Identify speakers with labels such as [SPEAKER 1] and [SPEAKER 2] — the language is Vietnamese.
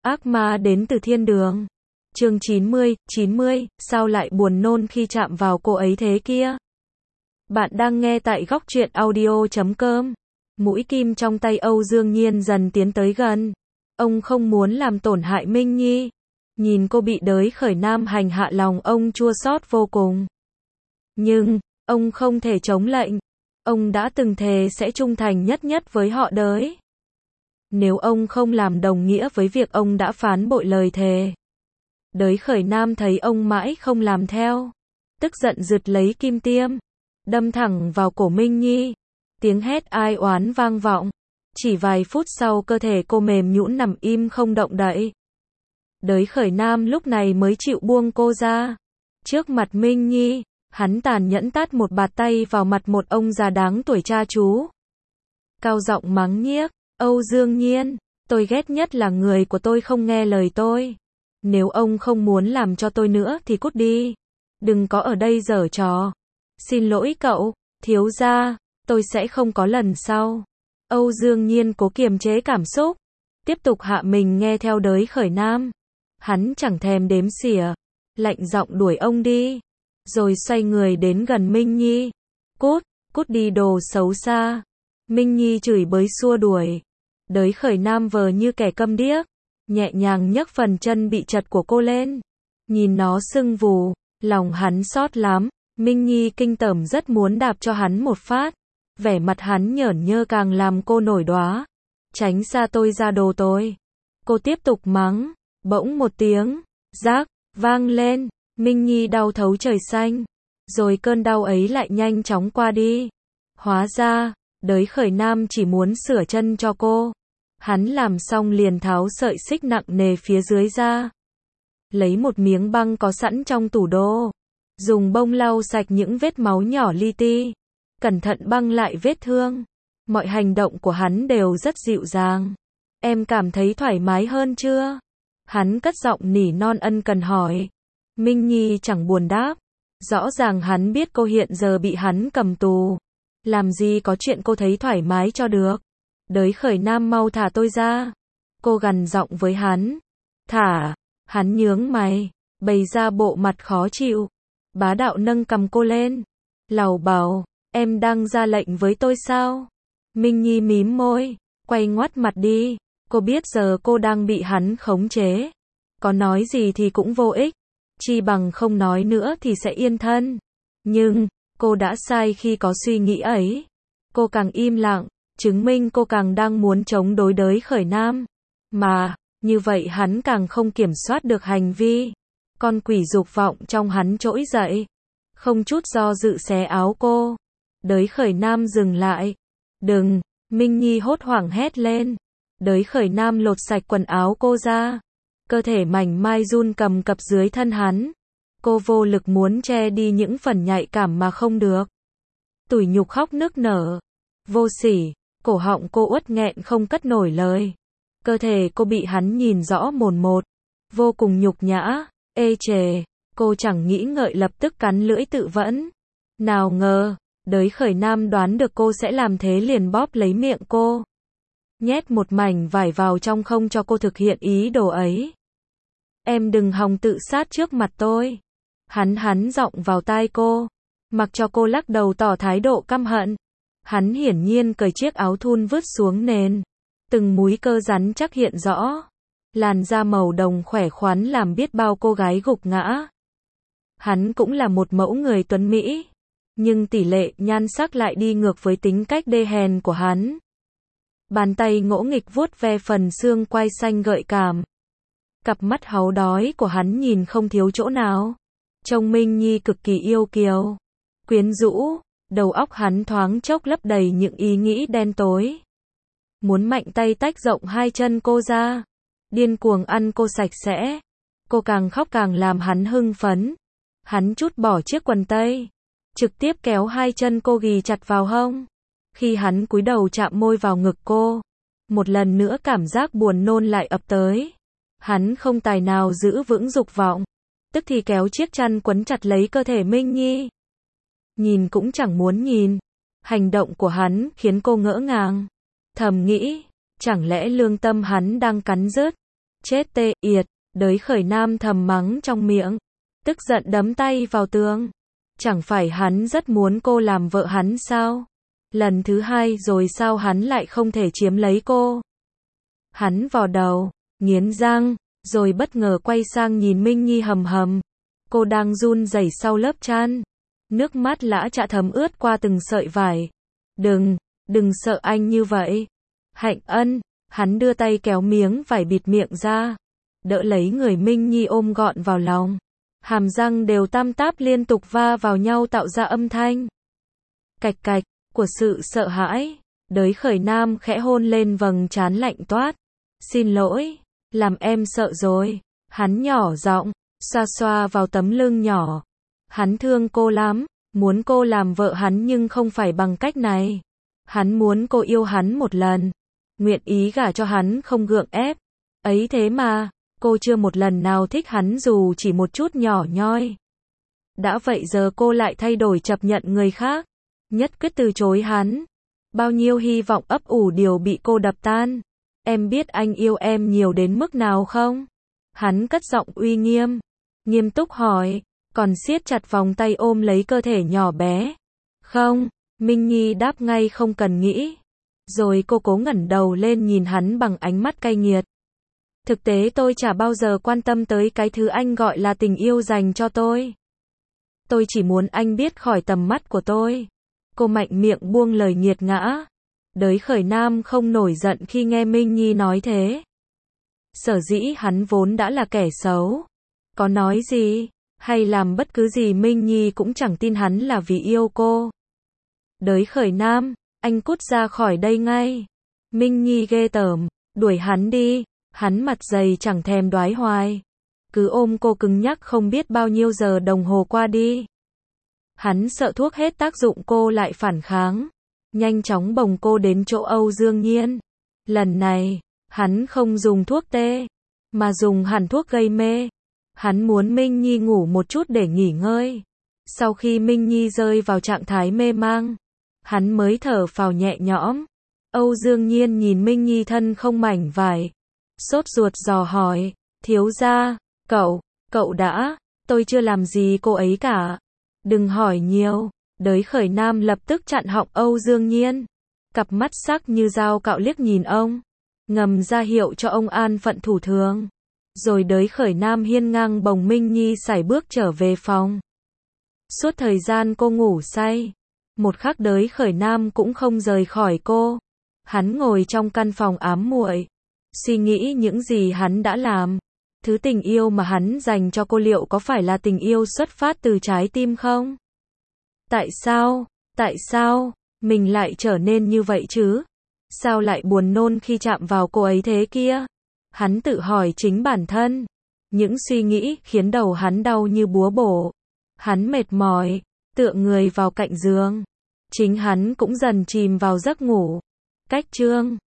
[SPEAKER 1] Ác ma đến từ thiên đường. Chương 90, sao lại buồn nôn khi chạm vào cô ấy thế kia? Bạn đang nghe tại góc truyện audio.com. Mũi kim trong tay Âu Dương Nhiên dần tiến tới gần. Ông không muốn làm tổn hại Minh Nhi. Nhìn cô bị đới khởi nam hành hạ, lòng ông chua xót vô cùng. Nhưng, ông không thể chống lệnh. Ông đã từng thề sẽ trung thành nhất nhất với họ đới. Nếu ông không làm đồng nghĩa với việc ông đã phán bội lời thề. Đới khởi nam thấy ông mãi không làm theo. Tức giận giật lấy kim tiêm. Đâm thẳng vào cổ Minh Nhi. Tiếng hét ai oán vang vọng. Chỉ vài phút sau cơ thể cô mềm nhũn nằm im không động đậy. Đới khởi nam lúc này mới chịu buông cô ra. Trước mặt Minh Nhi, hắn tàn nhẫn tát một bạt tay vào mặt một ông già đáng tuổi cha chú. Cao giọng mắng nhiếc, Âu Dương Nhiên, tôi ghét nhất là người của tôi không nghe lời tôi. Nếu ông không muốn làm cho tôi nữa thì cút đi. Đừng có ở đây giở trò. Xin lỗi cậu, thiếu gia, tôi sẽ không có lần sau. Âu Dương Nhiên cố kiềm chế cảm xúc. Tiếp tục hạ mình nghe theo đới khởi nam. Hắn chẳng thèm đếm xỉa. Lạnh giọng đuổi ông đi. Rồi xoay người đến gần Minh Nhi. Cút đi đồ xấu xa. Minh Nhi chửi bới xua đuổi. Đới khởi nam vờ như kẻ câm điếc. Nhẹ nhàng nhấc phần chân bị chật của cô lên. Nhìn nó sưng vù. Lòng hắn xót lắm. Minh Nhi kinh tởm rất muốn đạp cho hắn một phát. Vẻ mặt hắn nhởn nhơ càng làm cô nổi đoá. Tránh xa tôi ra đồ tôi. Cô tiếp tục mắng. Bỗng một tiếng rác vang lên. Minh Nhi đau thấu trời xanh. Rồi cơn đau ấy lại nhanh chóng qua đi. Hóa ra, đới khởi nam chỉ muốn sửa chân cho cô. Hắn làm xong liền tháo sợi xích nặng nề phía dưới ra. Lấy một miếng băng có sẵn trong tủ đồ. Dùng bông lau sạch những vết máu nhỏ li ti. Cẩn thận băng lại vết thương. Mọi hành động của hắn đều rất dịu dàng. Em cảm thấy thoải mái hơn chưa? Hắn cất giọng nỉ non ân cần hỏi. Minh Nhi chẳng buồn đáp. Rõ ràng hắn biết cô hiện giờ bị hắn cầm tù. Làm gì có chuyện cô thấy thoải mái cho được. Đới khởi nam mau thả tôi ra. Cô gằn giọng với hắn. Thả. Hắn nhướng mày. Bày ra bộ mặt khó chịu. Bá đạo nâng cầm cô lên. Lầu bầu. Em đang ra lệnh với tôi sao? Minh Nhi mím môi. Quay ngoắt mặt đi. Cô biết giờ cô đang bị hắn khống chế. Có nói gì thì cũng vô ích. Chi bằng không nói nữa thì sẽ yên thân. Nhưng, cô đã sai khi có suy nghĩ ấy. Cô càng im lặng, chứng minh cô càng đang muốn chống đối đới khởi nam. Mà, như vậy hắn càng không kiểm soát được hành vi. Con quỷ dục vọng trong hắn trỗi dậy. Không chút do dự xé áo cô. Đới khởi nam dừng lại. Đừng, Minh Nhi hốt hoảng hét lên. Đới khởi nam lột sạch quần áo cô ra. Cơ thể mảnh mai run cầm cập dưới thân hắn. Cô vô lực muốn che đi những phần nhạy cảm mà không được. Tủi nhục khóc nức nở. Vô sỉ, cổ họng cô uất nghẹn không cất nổi lời. Cơ thể cô bị hắn nhìn rõ mồn một. Vô cùng nhục nhã, ê chề. Cô chẳng nghĩ ngợi lập tức cắn lưỡi tự vẫn. Nào ngờ, đới khởi nam đoán được cô sẽ làm thế liền bóp lấy miệng cô. Nhét một mảnh vải vào trong không cho cô thực hiện ý đồ ấy. Em đừng hòng tự sát trước mặt tôi. Hắn giọng vào tai cô. Mặc cho cô lắc đầu tỏ thái độ căm hận. Hắn hiển nhiên cởi chiếc áo thun vứt xuống nền. Từng múi cơ rắn chắc hiện rõ. Làn da màu đồng khỏe khoắn làm biết bao cô gái gục ngã. Hắn cũng là một mẫu người tuấn mỹ. Nhưng tỷ lệ nhan sắc lại đi ngược với tính cách đê hèn của hắn. Bàn tay ngỗ nghịch vuốt ve phần xương quai xanh gợi cảm. Cặp mắt háu đói của hắn nhìn không thiếu chỗ nào. Trông Minh Nhi cực kỳ yêu kiều. Quyến rũ, đầu óc hắn thoáng chốc lấp đầy những ý nghĩ đen tối. Muốn mạnh tay tách rộng hai chân cô ra. Điên cuồng ăn cô sạch sẽ. Cô càng khóc càng làm hắn hưng phấn. Hắn trút bỏ chiếc quần tây. Trực tiếp kéo hai chân cô ghì chặt vào hông. Khi hắn cúi đầu chạm môi vào ngực cô. Một lần nữa cảm giác buồn nôn lại ập tới. Hắn không tài nào giữ vững dục vọng. Tức thì kéo chiếc chăn quấn chặt lấy cơ thể Minh Nhi. Nhìn cũng chẳng muốn nhìn. Hành động của hắn khiến cô ngỡ ngàng. Thầm nghĩ, chẳng lẽ lương tâm hắn đang cắn rứt. Chết tê yệt, Đới Khởi Nam thầm mắng trong miệng, tức giận đấm tay vào tường. Chẳng phải hắn rất muốn cô làm vợ hắn sao? Lần thứ hai rồi sao hắn lại không thể chiếm lấy cô? Hắn vò đầu, nghiến răng, rồi bất ngờ quay sang nhìn Minh Nhi hầm hầm. Cô đang run rẩy sau lớp chăn. Nước mắt lã chã thấm ướt qua từng sợi vải. Đừng sợ anh như vậy. Hạnh Ân, hắn đưa tay kéo miếng vải bịt miệng ra. Đỡ lấy người Minh Nhi ôm gọn vào lòng. Hàm răng đều tam táp liên tục va vào nhau tạo ra âm thanh cạch cạch của sự sợ hãi. Đới Khởi Nam khẽ hôn lên vầng trán lạnh toát. Xin lỗi, làm em sợ rồi. Hắn nhỏ giọng, xoa xoa vào tấm lưng nhỏ. Hắn thương cô lắm, muốn cô làm vợ hắn nhưng không phải bằng cách này. Hắn muốn cô yêu hắn một lần, nguyện ý gả cho hắn không gượng ép. Ấy thế mà, cô chưa một lần nào thích hắn dù chỉ một chút nhỏ nhoi. Đã vậy giờ cô lại thay đổi chấp nhận người khác, nhất quyết từ chối hắn. Bao nhiêu hy vọng ấp ủ đều bị cô đập tan. Em biết anh yêu em nhiều đến mức nào không? Hắn cất giọng uy nghiêm, nghiêm túc hỏi, còn siết chặt vòng tay ôm lấy cơ thể nhỏ bé. Không, Minh Nhi đáp ngay không cần nghĩ. Rồi cô cố ngẩng đầu lên nhìn hắn bằng ánh mắt cay nghiệt. Thực tế tôi chả bao giờ quan tâm tới cái thứ anh gọi là tình yêu dành cho tôi. Tôi chỉ muốn anh biết khỏi tầm mắt của tôi. Cô mạnh miệng buông lời nghiệt ngã. Đới Khởi Nam không nổi giận khi nghe Minh Nhi nói thế. Sở dĩ hắn vốn đã là kẻ xấu. Có nói gì, hay làm bất cứ gì Minh Nhi cũng chẳng tin hắn là vì yêu cô. Đới Khởi Nam, anh cút ra khỏi đây ngay. Minh Nhi ghê tởm, đuổi hắn đi. Hắn mặt dày chẳng thèm đoái hoài. Cứ ôm cô cứng nhắc không biết bao nhiêu giờ đồng hồ qua đi. Hắn sợ thuốc hết tác dụng cô lại phản kháng. Nhanh chóng bồng cô đến chỗ Âu Dương Nhiên. Lần này, hắn không dùng thuốc tê, mà dùng hẳn thuốc gây mê. Hắn muốn Minh Nhi ngủ một chút để nghỉ ngơi. Sau khi Minh Nhi rơi vào trạng thái mê mang, hắn mới thở phào nhẹ nhõm. Âu Dương Nhiên nhìn Minh Nhi thân không mảnh vải, sốt ruột dò hỏi, thiếu gia, cậu đã, tôi chưa làm gì cô ấy cả. Đừng hỏi nhiều. Đới Khởi Nam lập tức chặn họng Âu Dương Nhiên. Cặp mắt sắc như dao cạo liếc nhìn ông, ngầm ra hiệu cho ông an phận thủ thường. Rồi Đới Khởi Nam hiên ngang bồng Minh Nhi sải bước trở về phòng. Suốt thời gian cô ngủ say, một khắc Đới Khởi Nam cũng không rời khỏi cô. Hắn ngồi trong căn phòng ám muội, suy nghĩ những gì hắn đã làm. Thứ tình yêu mà hắn dành cho cô liệu có phải là tình yêu xuất phát từ trái tim không? Tại sao, mình lại trở nên như vậy chứ? Sao lại buồn nôn khi chạm vào cô ấy thế kia? Hắn tự hỏi chính bản thân. Những suy nghĩ khiến đầu hắn đau như búa bổ. Hắn mệt mỏi, tựa người vào cạnh giường. Chính hắn cũng dần chìm vào giấc ngủ. Cách chương